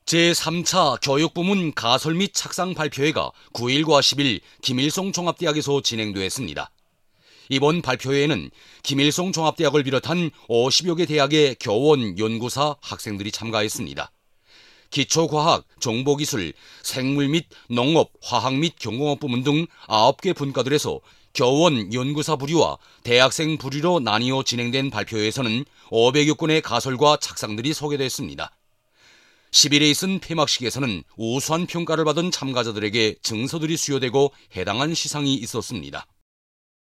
제3차 교육부문 가설 및 착상 발표회가 9일과 10일 김일성 종합대학에서 진행됐습니다. 이번 발표회에는 김일성 종합대학을 비롯한 50여 개 대학의 교원, 연구사, 학생들이 참가했습니다. 기초과학, 정보기술, 생물 및 농업, 화학 및 경공업 부문 등 9개 분과들에서 교원, 연구사 부류와 대학생 부류로 나뉘어 진행된 발표회에서는 500여 건의 가설과 착상들이 소개됐습니다. 10일에 있은 폐막식에서는 우수한 평가를 받은 참가자들에게 증서들이 수여되고 해당한 시상이 있었습니다.